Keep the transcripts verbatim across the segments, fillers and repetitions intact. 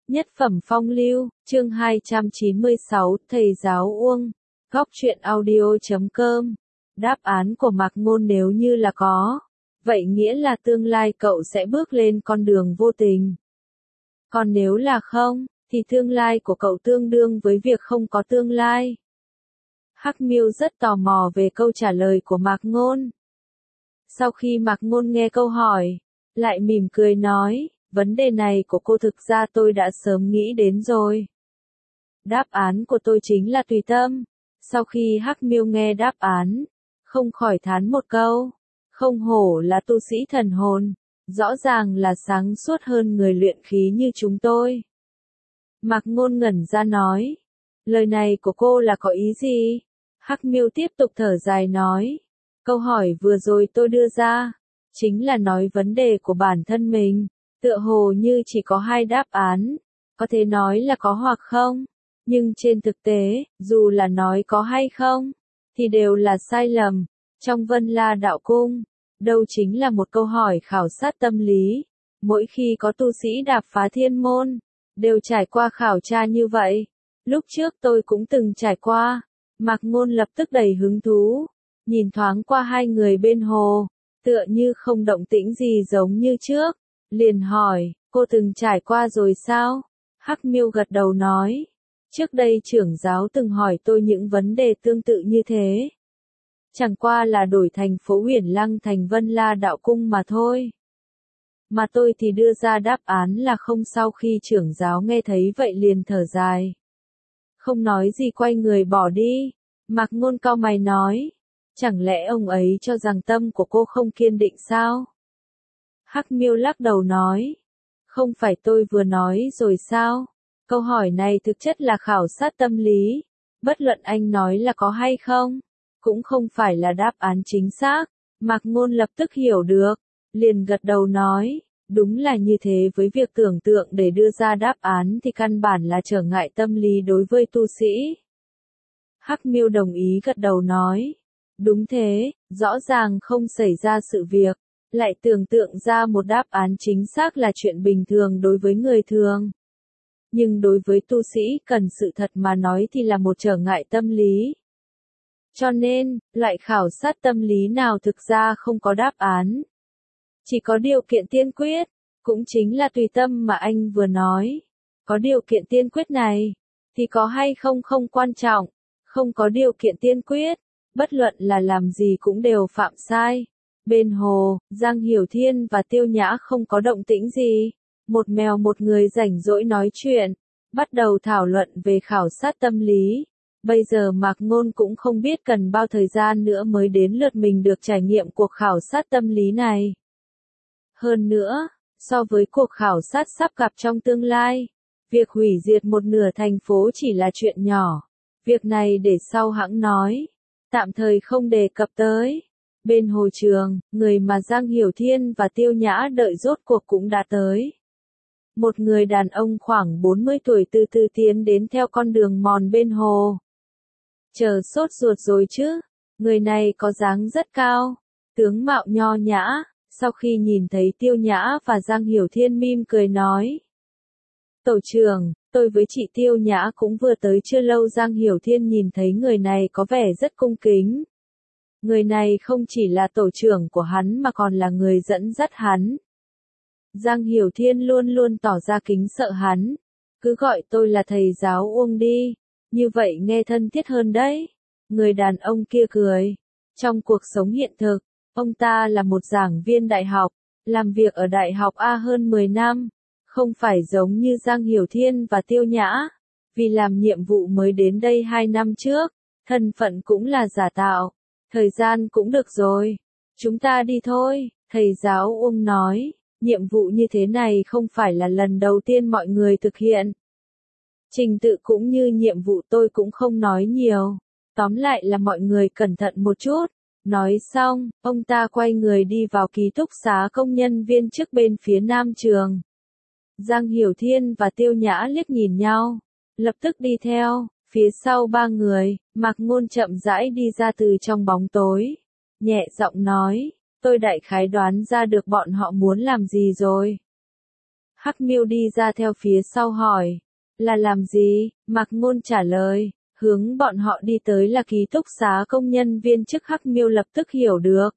Nhất phẩm phong lưu, chương hai trăm chín mươi sáu, thầy giáo Uông, góc truyện audio chấm com. Đáp án của Mạc Ngôn nếu như là có, vậy nghĩa là tương lai cậu sẽ bước lên con đường vô tình. Còn nếu là không, thì tương lai của cậu tương đương với việc không có tương lai. Hắc Miêu rất tò mò về câu trả lời của Mạc Ngôn. Sau khi Mạc Ngôn nghe câu hỏi, lại mỉm cười nói, vấn đề này của cô thực ra tôi đã sớm nghĩ đến rồi. Đáp án của tôi chính là tùy tâm. Sau khi Hắc Miêu nghe đáp án, không khỏi thán một câu, không hổ là tu sĩ thần hồn, rõ ràng là sáng suốt hơn người luyện khí như chúng tôi. Mạc Ngôn ngẩn ra nói, lời này của cô là có ý gì? Hắc Miêu tiếp tục thở dài nói, câu hỏi vừa rồi tôi đưa ra, chính là nói vấn đề của bản thân mình, tựa hồ như chỉ có hai đáp án, có thể nói là có hoặc không, nhưng trên thực tế, dù là nói có hay không, thì đều là sai lầm. Trong Vân La Đạo Cung, đâu chính là một câu hỏi khảo sát tâm lý, mỗi khi có tu sĩ đạp phá thiên môn, đều trải qua khảo tra như vậy. Lúc trước tôi cũng từng trải qua. Mạc Ngôn lập tức đầy hứng thú, nhìn thoáng qua hai người bên hồ, tựa như không động tĩnh gì giống như trước, liền hỏi, cô từng trải qua rồi sao? Hắc Miêu gật đầu nói, trước đây trưởng giáo từng hỏi tôi những vấn đề tương tự như thế. Chẳng qua là đổi thành phố Huyền Lăng thành Vân La Đạo Cung mà thôi. Mà tôi thì đưa ra đáp án là không. Sau khi trưởng giáo nghe thấy vậy liền thở dài, không nói gì quay người bỏ đi. Mạc Ngôn cau mày nói, chẳng lẽ ông ấy cho rằng tâm của cô không kiên định sao? Hắc Miêu lắc đầu nói, không phải tôi vừa nói rồi sao? Câu hỏi này thực chất là khảo sát tâm lý, bất luận anh nói là có hay không, cũng không phải là đáp án chính xác. Mạc Ngôn lập tức hiểu được, liền gật đầu nói, đúng là như thế. Với việc tưởng tượng để đưa ra đáp án thì căn bản là trở ngại tâm lý đối với tu sĩ. Hắc Miêu đồng ý gật đầu nói, đúng thế, rõ ràng không xảy ra sự việc, lại tưởng tượng ra một đáp án chính xác là chuyện bình thường đối với người thường. Nhưng đối với tu sĩ cần sự thật mà nói thì là một trở ngại tâm lý. Cho nên, loại khảo sát tâm lý nào thực ra không có đáp án. Chỉ có điều kiện tiên quyết, cũng chính là tùy tâm mà anh vừa nói. Có điều kiện tiên quyết này, thì có hay không không quan trọng. Không có điều kiện tiên quyết, bất luận là làm gì cũng đều phạm sai. Bên hồ, Giang Hiểu Thiên và Tiêu Nhã không có động tĩnh gì. Một mèo một người rảnh rỗi nói chuyện, bắt đầu thảo luận về khảo sát tâm lý. Bây giờ Mạc Ngôn cũng không biết cần bao thời gian nữa mới đến lượt mình được trải nghiệm cuộc khảo sát tâm lý này. Hơn nữa, so với cuộc khảo sát sắp gặp trong tương lai, việc hủy diệt một nửa thành phố chỉ là chuyện nhỏ. Việc này để sau hãng nói, tạm thời không đề cập tới. Bên hồ trường, người mà Giang Hiểu Thiên và Tiêu Nhã đợi rốt cuộc cũng đã tới. Một người đàn ông khoảng bốn mươi tuổi từ từ tiến đến theo con đường mòn bên hồ. Chờ sốt ruột rồi chứ, người này có dáng rất cao, tướng mạo nho nhã. Sau khi nhìn thấy Tiêu Nhã và Giang Hiểu Thiên mỉm cười nói, tổ trưởng, tôi với chị Tiêu Nhã cũng vừa tới chưa lâu. Giang Hiểu Thiên nhìn thấy người này có vẻ rất cung kính. Người này không chỉ là tổ trưởng của hắn mà còn là người dẫn dắt hắn. Giang Hiểu Thiên luôn luôn tỏ ra kính sợ hắn. Cứ gọi tôi là thầy giáo Uông đi, như vậy nghe thân thiết hơn đấy. Người đàn ông kia cười. Trong cuộc sống hiện thực, ông ta là một giảng viên đại học, làm việc ở đại học A hơn mười năm. Không phải giống như Giang Hiểu Thiên và Tiêu Nhã, vì làm nhiệm vụ mới đến đây hai năm trước, thân phận cũng là giả tạo. Thời gian cũng được rồi, chúng ta đi thôi, thầy giáo Uông nói, nhiệm vụ như thế này không phải là lần đầu tiên mọi người thực hiện. Trình tự cũng như nhiệm vụ tôi cũng không nói nhiều, tóm lại là mọi người cẩn thận một chút. Nói xong, ông ta quay người đi vào ký túc xá công nhân viên chức bên phía nam trường. Giang Hiểu Thiên và Tiêu Nhã liếc nhìn nhau, lập tức đi theo. Phía sau ba người, Mạc Ngôn chậm rãi đi ra từ trong bóng tối, nhẹ giọng nói, tôi đại khái đoán ra được bọn họ muốn làm gì rồi. Hắc Miêu đi ra theo phía sau hỏi. Là làm gì? Mạc Ngôn trả lời. Hướng bọn họ đi tới là ký túc xá công nhân viên chức. Hắc Miêu lập tức hiểu được.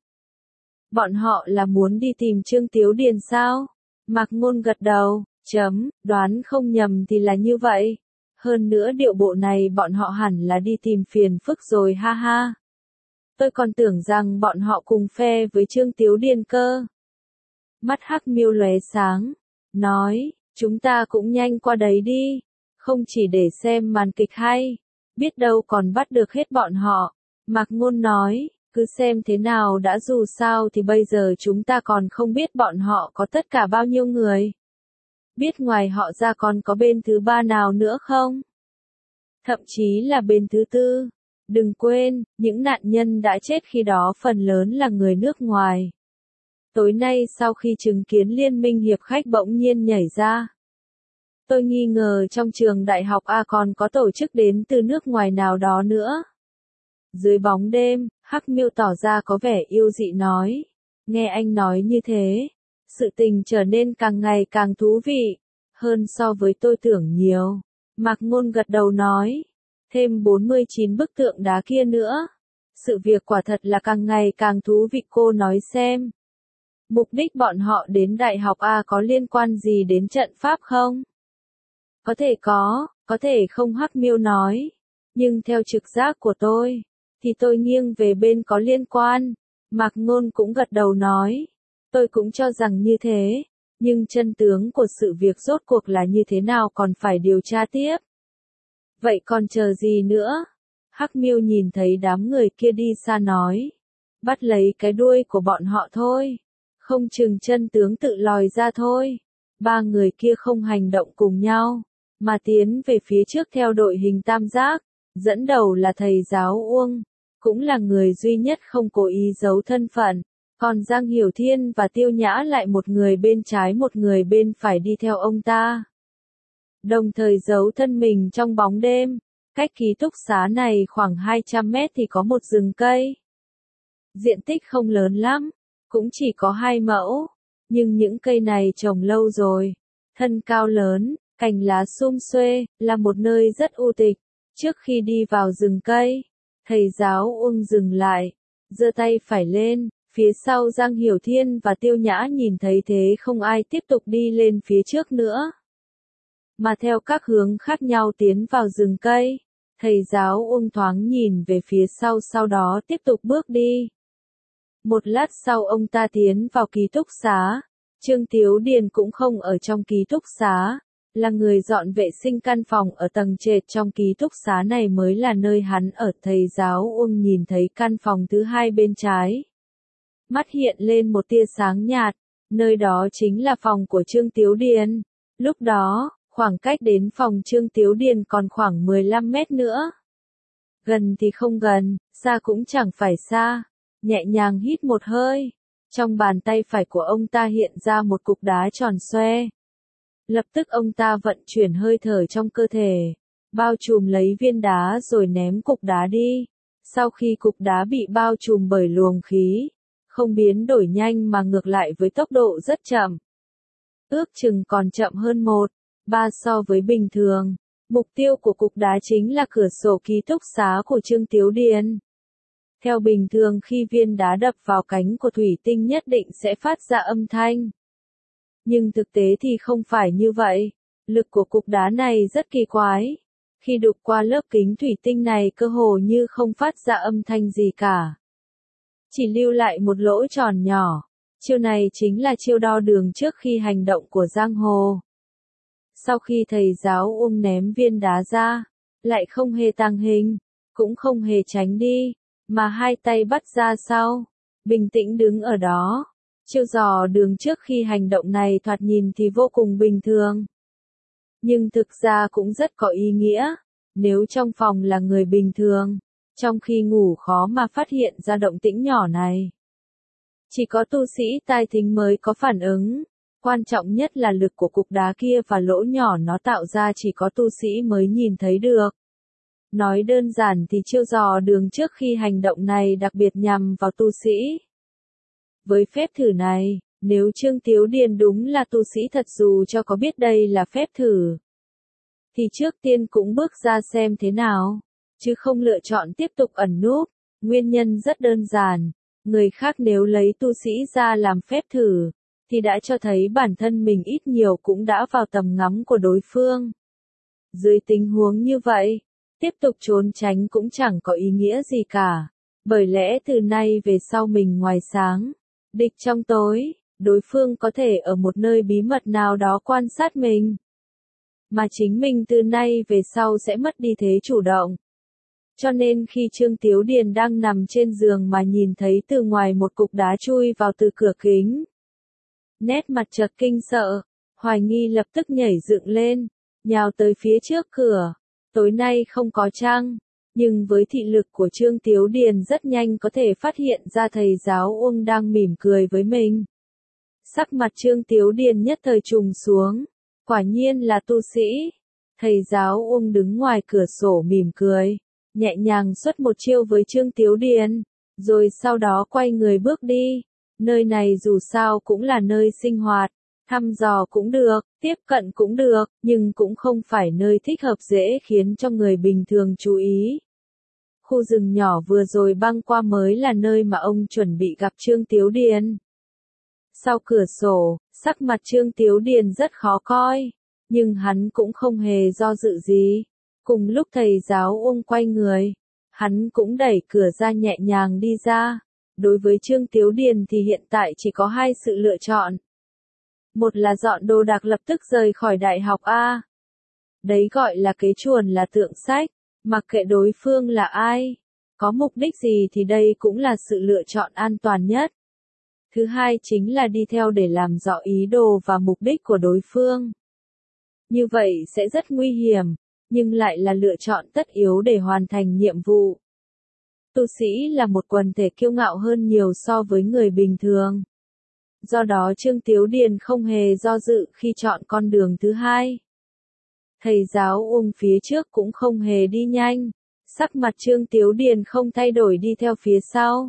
Bọn họ là muốn đi tìm Trương Tiếu Điền sao? Mạc Ngôn gật đầu, chấm, đoán không nhầm thì là như vậy. Hơn nữa điệu bộ này bọn họ hẳn là đi tìm phiền phức rồi ha ha. Tôi còn tưởng rằng bọn họ cùng phe với Trương Tiếu Điền cơ. Mắt Hắc Miêu lóe sáng, nói, chúng ta cũng nhanh qua đấy đi, không chỉ để xem màn kịch hay, biết đâu còn bắt được hết bọn họ. Mạc Ngôn nói, cứ xem thế nào đã, dù sao thì bây giờ chúng ta còn không biết bọn họ có tất cả bao nhiêu người. Biết ngoài họ ra còn có bên thứ ba nào nữa không? Thậm chí là bên thứ tư. Đừng quên, những nạn nhân đã chết khi đó phần lớn là người nước ngoài. Tối nay sau khi chứng kiến Liên minh hiệp khách bỗng nhiên nhảy ra, tôi nghi ngờ trong trường đại học A còn có tổ chức đến từ nước ngoài nào đó nữa. Dưới bóng đêm, Hắc Miêu tỏ ra có vẻ yêu dị nói. Nghe anh nói như thế, sự tình trở nên càng ngày càng thú vị, hơn so với tôi tưởng nhiều. Mạc Ngôn gật đầu nói. Thêm bốn mươi chín bức tượng đá kia nữa. Sự việc quả thật là càng ngày càng thú vị, cô nói xem. Mục đích bọn họ đến Đại học A có liên quan gì đến trận pháp không? Có thể có, có thể không, Hắc Miêu nói. Nhưng theo trực giác của tôi, thì tôi nghiêng về bên có liên quan. Mạc Ngôn cũng gật đầu nói. Tôi cũng cho rằng như thế, nhưng chân tướng của sự việc rốt cuộc là như thế nào còn phải điều tra tiếp. Vậy còn chờ gì nữa? Hắc Miêu nhìn thấy đám người kia đi xa nói. Bắt lấy cái đuôi của bọn họ thôi. Không chừng chân tướng tự lòi ra thôi. Ba người kia không hành động cùng nhau, mà tiến về phía trước theo đội hình tam giác. Dẫn đầu là thầy giáo Uông, cũng là người duy nhất không cố ý giấu thân phận. Còn Giang Hiểu Thiên và Tiêu Nhã lại một người bên trái một người bên phải đi theo ông ta. Đồng thời giấu thân mình trong bóng đêm. Cách ký túc xá này khoảng hai trăm mét thì có một rừng cây. Diện tích không lớn lắm, cũng chỉ có hai mẫu, nhưng những cây này trồng lâu rồi, thân cao lớn, cành lá sum xuê, là một nơi rất u tịch. Trước khi đi vào rừng cây, thầy giáo Uông dừng lại, giơ tay phải lên, phía sau Giang Hiểu Thiên và Tiêu Nhã nhìn thấy thế không ai tiếp tục đi lên phía trước nữa, mà theo các hướng khác nhau tiến vào rừng cây. Thầy giáo Uông thoáng nhìn về phía sau, sau đó tiếp tục bước đi. Một lát sau ông ta tiến vào ký túc xá. Trương Tiếu Điền cũng không ở trong ký túc xá, là người dọn vệ sinh căn phòng ở tầng trệt trong ký túc xá này mới là nơi hắn ở. Thầy giáo Uông nhìn thấy căn phòng thứ hai bên trái. Mắt hiện lên một tia sáng nhạt, nơi đó chính là phòng của Trương Tiếu Điền. Lúc đó, khoảng cách đến phòng Trương Tiếu Điền còn khoảng mười lăm mét nữa. Gần thì không gần, xa cũng chẳng phải xa. Nhẹ nhàng hít một hơi, trong bàn tay phải của ông ta hiện ra một cục đá tròn xoe. Lập tức ông ta vận chuyển hơi thở trong cơ thể, bao trùm lấy viên đá rồi ném cục đá đi. Sau khi cục đá bị bao trùm bởi luồng khí, không biến đổi nhanh mà ngược lại với tốc độ rất chậm. Ước chừng còn chậm hơn một, ba so với bình thường. Mục tiêu của cục đá chính là cửa sổ ký túc xá của Trương Tiếu Điền. Theo bình thường khi viên đá đập vào cánh của thủy tinh nhất định sẽ phát ra âm thanh. Nhưng thực tế thì không phải như vậy. Lực của cục đá này rất kỳ quái. Khi đụng qua lớp kính thủy tinh này cơ hồ như không phát ra âm thanh gì cả. Chỉ lưu lại một lỗ tròn nhỏ. Chiêu này chính là chiêu đo đường trước khi hành động của giang hồ. Sau khi thầy giáo Uông ném viên đá ra, lại không hề tăng hình, cũng không hề tránh đi, mà hai tay bắt ra sau, bình tĩnh đứng ở đó. Chiêu dò đường trước khi hành động này thoạt nhìn thì vô cùng bình thường. Nhưng thực ra cũng rất có ý nghĩa, nếu trong phòng là người bình thường, trong khi ngủ khó mà phát hiện ra động tĩnh nhỏ này. Chỉ có tu sĩ tai thính mới có phản ứng. Quan trọng nhất là lực của cục đá kia và lỗ nhỏ nó tạo ra chỉ có tu sĩ mới nhìn thấy được. Nói đơn giản thì chiêu dò đường trước khi hành động này đặc biệt nhằm vào tu sĩ. Với phép thử này, Nếu Trương Tiếu Điền đúng là tu sĩ thật, dù cho có biết đây là phép thử, thì trước tiên cũng bước ra xem thế nào, chứ không lựa chọn tiếp tục ẩn núp. Nguyên nhân rất đơn giản, người khác nếu lấy tu sĩ ra làm phép thử, thì đã cho thấy bản thân mình ít nhiều cũng đã vào tầm ngắm của đối phương. Dưới tình huống như vậy, tiếp tục trốn tránh cũng chẳng có ý nghĩa gì cả, bởi lẽ từ nay về sau mình ngoài sáng, địch trong tối, đối phương có thể ở một nơi bí mật nào đó quan sát mình, mà chính mình từ nay về sau sẽ mất đi thế chủ động. Cho nên khi Trương Tiếu Điền đang nằm trên giường mà nhìn thấy từ ngoài một cục đá chui vào từ cửa kính, nét mặt chợt kinh sợ, hoài nghi lập tức nhảy dựng lên, nhào tới phía trước cửa. Tối nay không có trăng, nhưng với thị lực của Trương Tiếu Điền rất nhanh có thể phát hiện ra thầy giáo Uông đang mỉm cười với mình. Sắc mặt Trương Tiếu Điền nhất thời trùng xuống, quả nhiên là tu sĩ. Thầy giáo Uông đứng ngoài cửa sổ mỉm cười, nhẹ nhàng xuất một chiêu với Trương Tiếu Điền, rồi sau đó quay người bước đi. Nơi này dù sao cũng là nơi sinh hoạt, thăm dò cũng được, tiếp cận cũng được, nhưng cũng không phải nơi thích hợp dễ khiến cho người bình thường chú ý. Khu rừng nhỏ vừa rồi băng qua mới là nơi mà ông chuẩn bị gặp Trương Tiếu Điền. Sau cửa sổ, sắc mặt Trương Tiếu Điền rất khó coi, nhưng hắn cũng không hề do dự gì. Cùng lúc thầy giáo Uông quay người, hắn cũng đẩy cửa ra nhẹ nhàng đi ra. Đối với Trương Tiếu Điền thì hiện tại chỉ có hai sự lựa chọn. Một là dọn đồ đạc lập tức rời khỏi đại học A. Đấy gọi là kế chuồn là tượng sách, mặc kệ đối phương là ai, có mục đích gì thì đây cũng là sự lựa chọn an toàn nhất. Thứ hai chính là đi theo để làm rõ ý đồ và mục đích của đối phương. Như vậy sẽ rất nguy hiểm, nhưng lại là lựa chọn tất yếu để hoàn thành nhiệm vụ. Tu sĩ là một quần thể kiêu ngạo hơn nhiều so với người bình thường. Do đó Trương Tiếu Điền không hề do dự khi chọn con đường thứ hai. Thầy giáo Uông phía trước cũng không hề đi nhanh, sắc mặt Trương Tiếu Điền không thay đổi đi theo phía sau.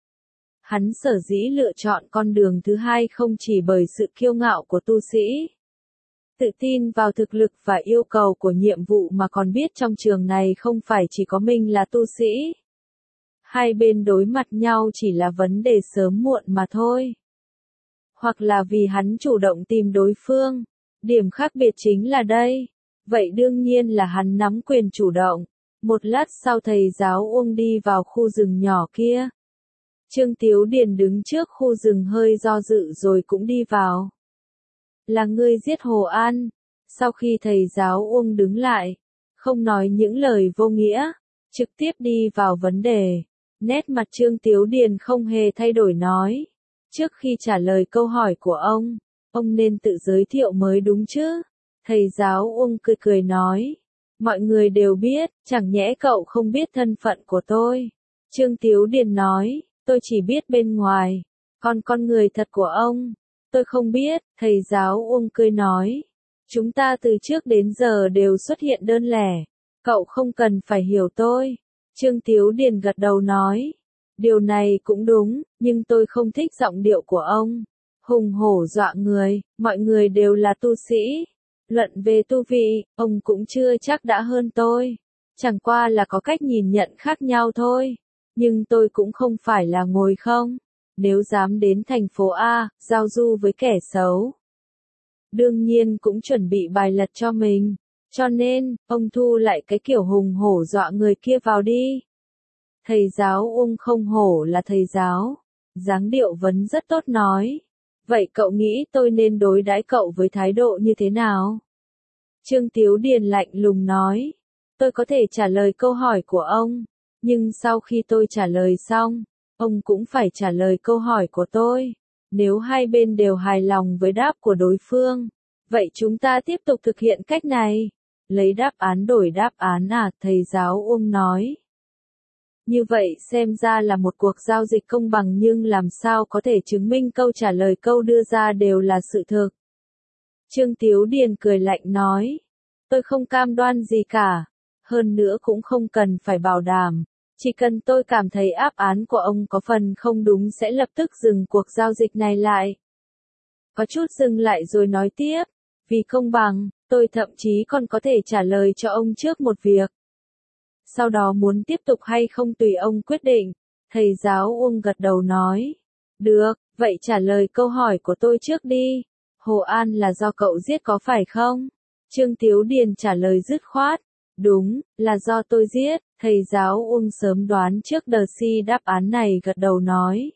Hắn sở dĩ lựa chọn con đường thứ hai không chỉ bởi sự kiêu ngạo của tu sĩ, tự tin vào thực lực và yêu cầu của nhiệm vụ, mà còn biết trong trường này không phải chỉ có mình là tu sĩ. Hai bên đối mặt nhau chỉ là vấn đề sớm muộn mà thôi. Hoặc là vì hắn chủ động tìm đối phương, điểm khác biệt chính là đây. Vậy đương nhiên là hắn nắm quyền chủ động. Một lát sau thầy giáo Uông đi vào khu rừng nhỏ kia. Trương Tiếu Điền đứng trước khu rừng hơi do dự rồi cũng đi vào. Là ngươi giết Hồ An. Sau khi thầy giáo Uông đứng lại, không nói những lời vô nghĩa, trực tiếp đi vào vấn đề. Nét mặt Trương Tiếu Điền không hề thay đổi nói. Trước khi trả lời câu hỏi của ông, ông nên tự giới thiệu mới đúng chứ. Thầy giáo Uông cười cười nói. Mọi người đều biết, chẳng nhẽ cậu không biết thân phận của tôi. Trương Tiếu Điền nói, tôi chỉ biết bên ngoài, còn con người thật của ông, tôi không biết. Thầy giáo Uông cười nói, chúng ta từ trước đến giờ đều xuất hiện đơn lẻ, cậu không cần phải hiểu tôi. Trương Tiếu Điền gật đầu nói, điều này cũng đúng, nhưng tôi không thích giọng điệu của ông. Hùng hổ dọa người, mọi người đều là tu sĩ. Luận về tu vị, ông cũng chưa chắc đã hơn tôi. Chẳng qua là có cách nhìn nhận khác nhau thôi. Nhưng tôi cũng không phải là ngồi không. Nếu dám đến thành phố A, giao du với kẻ xấu, đương nhiên cũng chuẩn bị bài lật cho mình. Cho nên, ông thu lại cái kiểu hùng hổ dọa người kia vào đi. Thầy giáo Uông không hổ là thầy giáo. Dáng điệu vấn rất tốt nói. Vậy cậu nghĩ tôi nên đối đãi cậu với thái độ như thế nào? Trương Tiếu Điền lạnh lùng nói. Tôi có thể trả lời câu hỏi của ông. Nhưng sau khi tôi trả lời xong, ông cũng phải trả lời câu hỏi của tôi. Nếu hai bên đều hài lòng với đáp của đối phương, vậy chúng ta tiếp tục thực hiện cách này. Lấy đáp án đổi đáp án à, thầy giáo Uông nói. Như vậy xem ra là một cuộc giao dịch công bằng, nhưng làm sao có thể chứng minh câu trả lời câu đưa ra đều là sự thực. Trương Tiếu Điền cười lạnh nói. Tôi không cam đoan gì cả. Hơn nữa cũng không cần phải bảo đảm. Chỉ cần tôi cảm thấy áp án của ông có phần không đúng sẽ lập tức dừng cuộc giao dịch này lại. có chút dừng lại rồi nói tiếp, vì công bằng, tôi thậm chí còn có thể trả lời cho ông trước một việc. Sau đó muốn tiếp tục hay không tùy ông quyết định. Thầy giáo Uông gật đầu nói, được, vậy trả lời câu hỏi của tôi trước đi. Hồ An là do cậu giết có phải không? Trương Tiếu Điền trả lời dứt khoát, đúng, là do tôi giết. Thầy giáo Uông sớm đoán trước đờ si đáp án này gật đầu nói.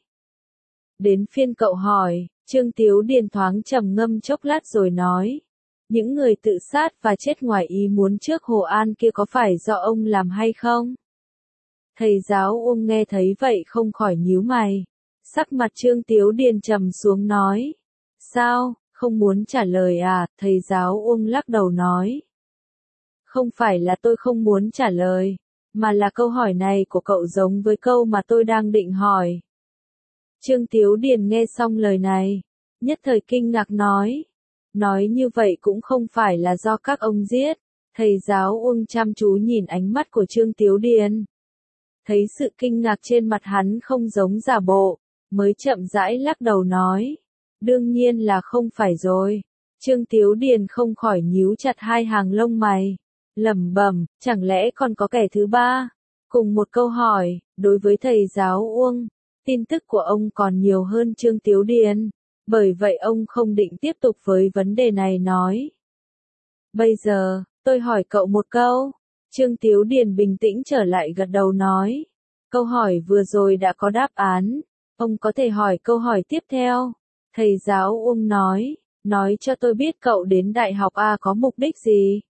Đến phiên cậu hỏi, Trương Tiếu Điền thoáng trầm ngâm chốc lát rồi nói. Những người tự sát và chết ngoài ý muốn trước Hồ An kia có phải do ông làm hay không? Thầy giáo Uông nghe thấy vậy không khỏi nhíu mày. Sắc mặt Trương Tiếu Điền trầm xuống nói. Sao, không muốn trả lời à? Thầy giáo Uông lắc đầu nói. Không phải là tôi không muốn trả lời, mà là câu hỏi này của cậu giống với câu mà tôi đang định hỏi. Trương Tiếu Điền nghe xong lời này, nhất thời kinh ngạc nói. Nói như vậy cũng không phải là do các ông giết. Thầy giáo Uông chăm chú nhìn ánh mắt của Trương Tiếu Điền. Thấy sự kinh ngạc trên mặt hắn không giống giả bộ, mới chậm rãi lắc đầu nói. Đương nhiên là không phải rồi. Trương Tiếu Điền không khỏi nhíu chặt hai hàng lông mày. Lẩm bẩm, chẳng lẽ còn có kẻ thứ ba? Cùng một câu hỏi, đối với thầy giáo Uông, tin tức của ông còn nhiều hơn Trương Tiếu Điền. Bởi vậy ông không định tiếp tục với vấn đề này nói. Bây giờ, tôi hỏi cậu một câu. Trương Tiếu Điền bình tĩnh trở lại gật đầu nói. Câu hỏi vừa rồi đã có đáp án. Ông có thể hỏi câu hỏi tiếp theo. Thầy giáo Uông nói. Nói cho tôi biết cậu đến Đại học A có mục đích gì?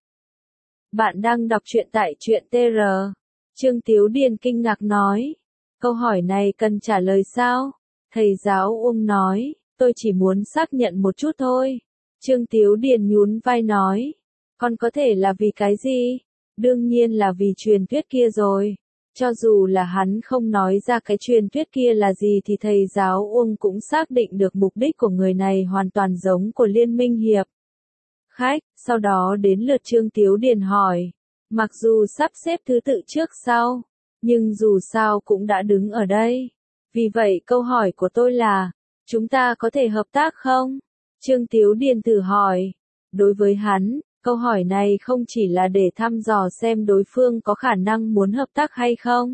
Bạn đang đọc truyện tại truyện tê rờ. Trương Tiếu Điền kinh ngạc nói. Câu hỏi này cần trả lời sao? Thầy giáo Uông nói. Tôi chỉ muốn xác nhận một chút thôi. Trương Tiếu Điền nhún vai nói. Còn có thể là vì cái gì? Đương nhiên là vì truyền thuyết kia rồi. Cho dù là hắn không nói ra cái truyền thuyết kia là gì thì thầy giáo Uông cũng xác định được mục đích của người này hoàn toàn giống của Liên Minh Hiệp. Khách, sau đó đến lượt Trương Tiếu Điền hỏi. Mặc dù sắp xếp thứ tự trước sau, nhưng dù sao cũng đã đứng ở đây. Vì vậy câu hỏi của tôi là, chúng ta có thể hợp tác không? Trương Tiếu Điền thử hỏi. Đối với hắn, câu hỏi này không chỉ là để thăm dò xem đối phương có khả năng muốn hợp tác hay không,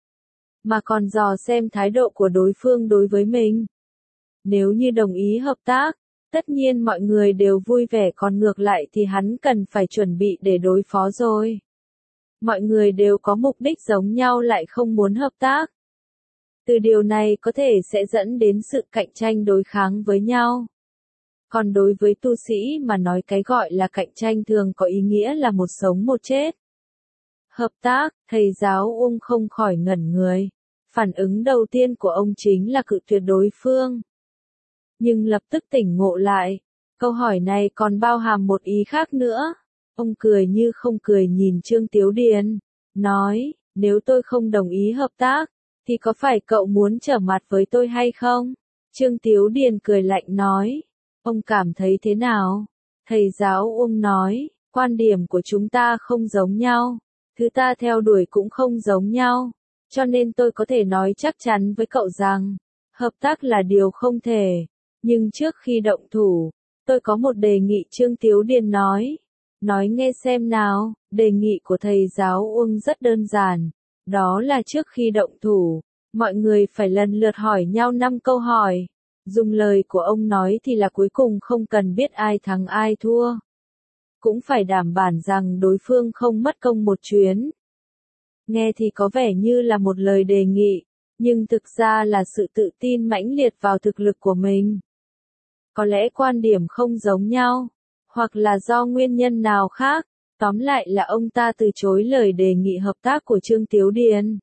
mà còn dò xem thái độ của đối phương đối với mình. Nếu như đồng ý hợp tác, tất nhiên mọi người đều vui vẻ, còn ngược lại thì hắn cần phải chuẩn bị để đối phó rồi. Mọi người đều có mục đích giống nhau lại không muốn hợp tác. Từ điều này có thể sẽ dẫn đến sự cạnh tranh đối kháng với nhau. Còn đối với tu sĩ mà nói cái gọi là cạnh tranh thường có ý nghĩa là một sống một chết. Hợp tác, thầy giáo Uông không khỏi ngẩn người. Phản ứng đầu tiên của ông chính là cự tuyệt đối phương. Nhưng lập tức tỉnh ngộ lại, câu hỏi này còn bao hàm một ý khác nữa. Ông cười như không cười nhìn Trương Tiếu Điền, nói, nếu tôi không đồng ý hợp tác, thì có phải cậu muốn trở mặt với tôi hay không? Trương Tiếu Điền cười lạnh nói, ông cảm thấy thế nào? Thầy giáo Uông nói, quan điểm của chúng ta không giống nhau, thứ ta theo đuổi cũng không giống nhau, cho nên tôi có thể nói chắc chắn với cậu rằng, hợp tác là điều không thể. Nhưng trước khi động thủ, tôi có một đề nghị. Trương Tiếu Điền nói. Nói nghe xem nào, đề nghị của thầy giáo Uông rất đơn giản. Đó là trước khi động thủ, mọi người phải lần lượt hỏi nhau năm câu hỏi. Dùng lời của ông nói thì là cuối cùng không cần biết ai thắng ai thua. Cũng phải đảm bảo rằng đối phương không mất công một chuyến. Nghe thì có vẻ như là một lời đề nghị, nhưng thực ra là sự tự tin mãnh liệt vào thực lực của mình. Có lẽ quan điểm không giống nhau, hoặc là do nguyên nhân nào khác, tóm lại là ông ta từ chối lời đề nghị hợp tác của Trương Tiếu Điền.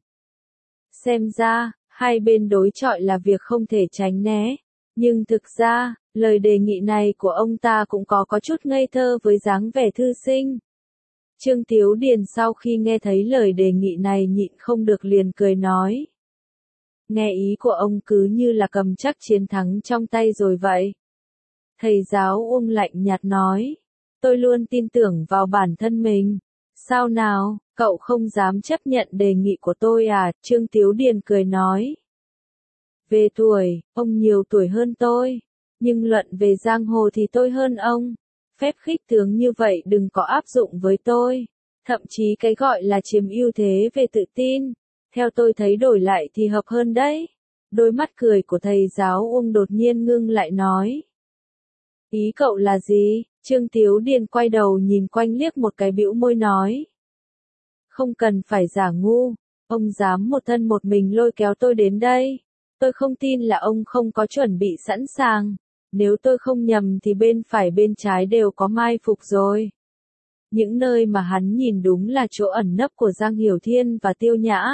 Xem ra, hai bên đối chọi là việc không thể tránh né, nhưng thực ra, lời đề nghị này của ông ta cũng có có chút ngây thơ với dáng vẻ thư sinh. Trương Tiếu Điền sau khi nghe thấy lời đề nghị này nhịn không được liền cười nói. Nghe ý của ông cứ như là cầm chắc chiến thắng trong tay rồi vậy. Thầy giáo Uông lạnh nhạt nói, tôi luôn tin tưởng vào bản thân mình. Sao nào, cậu không dám chấp nhận đề nghị của tôi à? Trương Tiếu Điền cười nói. Về tuổi, ông nhiều tuổi hơn tôi, Nhưng luận về giang hồ thì tôi hơn ông. Phép khích tướng như vậy đừng có áp dụng với tôi. Thậm chí cái gọi là chiếm ưu thế về tự tin. Theo tôi thấy đổi lại thì hợp hơn đấy. Đôi mắt cười của thầy giáo Uông đột nhiên ngưng lại nói. Ý cậu là gì? Trương Tiếu Điền quay đầu nhìn quanh liếc một cái bĩu môi nói. Không cần phải giả ngu. Ông dám một thân một mình lôi kéo tôi đến đây. Tôi không tin là ông không có chuẩn bị sẵn sàng. Nếu tôi không nhầm thì bên phải bên trái đều có mai phục rồi. Những nơi mà hắn nhìn đúng là chỗ ẩn nấp của Giang Hiểu Thiên và Tiêu Nhã.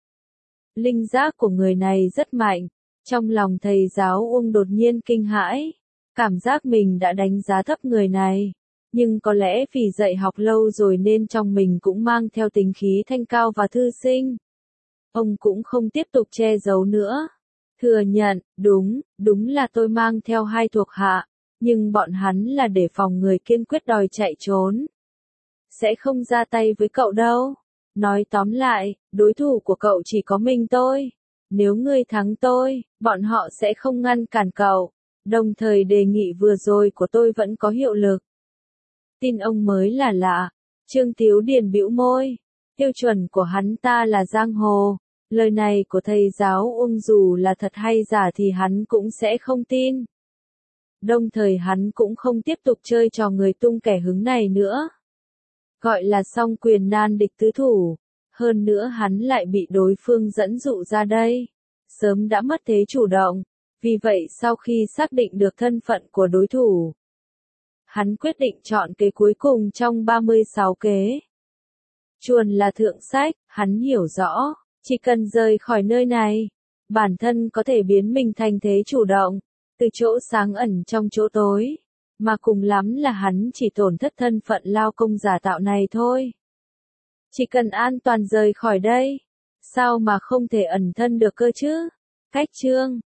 Linh giác của người này rất mạnh. Trong lòng thầy giáo Uông đột nhiên kinh hãi. Cảm giác mình đã đánh giá thấp người này. Nhưng có lẽ vì dạy học lâu rồi nên trong mình cũng mang theo tính khí thanh cao và thư sinh. Ông cũng không tiếp tục che giấu nữa. Thừa nhận, đúng, đúng là tôi mang theo hai thuộc hạ. Nhưng bọn hắn là để phòng người kiên quyết đòi chạy trốn. Sẽ không ra tay với cậu đâu. Nói tóm lại, đối thủ của cậu chỉ có mình tôi. Nếu ngươi thắng tôi, bọn họ sẽ không ngăn cản cậu. Đồng thời đề nghị vừa rồi của tôi vẫn có hiệu lực. Tin ông mới là lạ. Trương Tiếu Điền bĩu môi. Tiêu chuẩn của hắn ta là giang hồ. Lời này của thầy giáo Uông dù là thật hay giả thì hắn cũng sẽ không tin. Đồng thời hắn cũng không tiếp tục chơi trò người tung kẻ hứng này nữa. Gọi là song quyền nan địch tứ thủ. Hơn nữa hắn lại bị đối phương dẫn dụ ra đây. Sớm đã mất thế chủ động. Vì vậy sau khi xác định được thân phận của đối thủ, hắn quyết định chọn kế cuối cùng trong ba mươi sáu kế. Chuồn là thượng sách, hắn hiểu rõ, chỉ cần rời khỏi nơi này, bản thân có thể biến mình thành thế chủ động, từ chỗ sáng ẩn trong chỗ tối, mà cùng lắm là hắn chỉ tổn thất thân phận lao công giả tạo này thôi. Chỉ cần an toàn rời khỏi đây, sao mà không thể ẩn thân được cơ chứ? Cách chương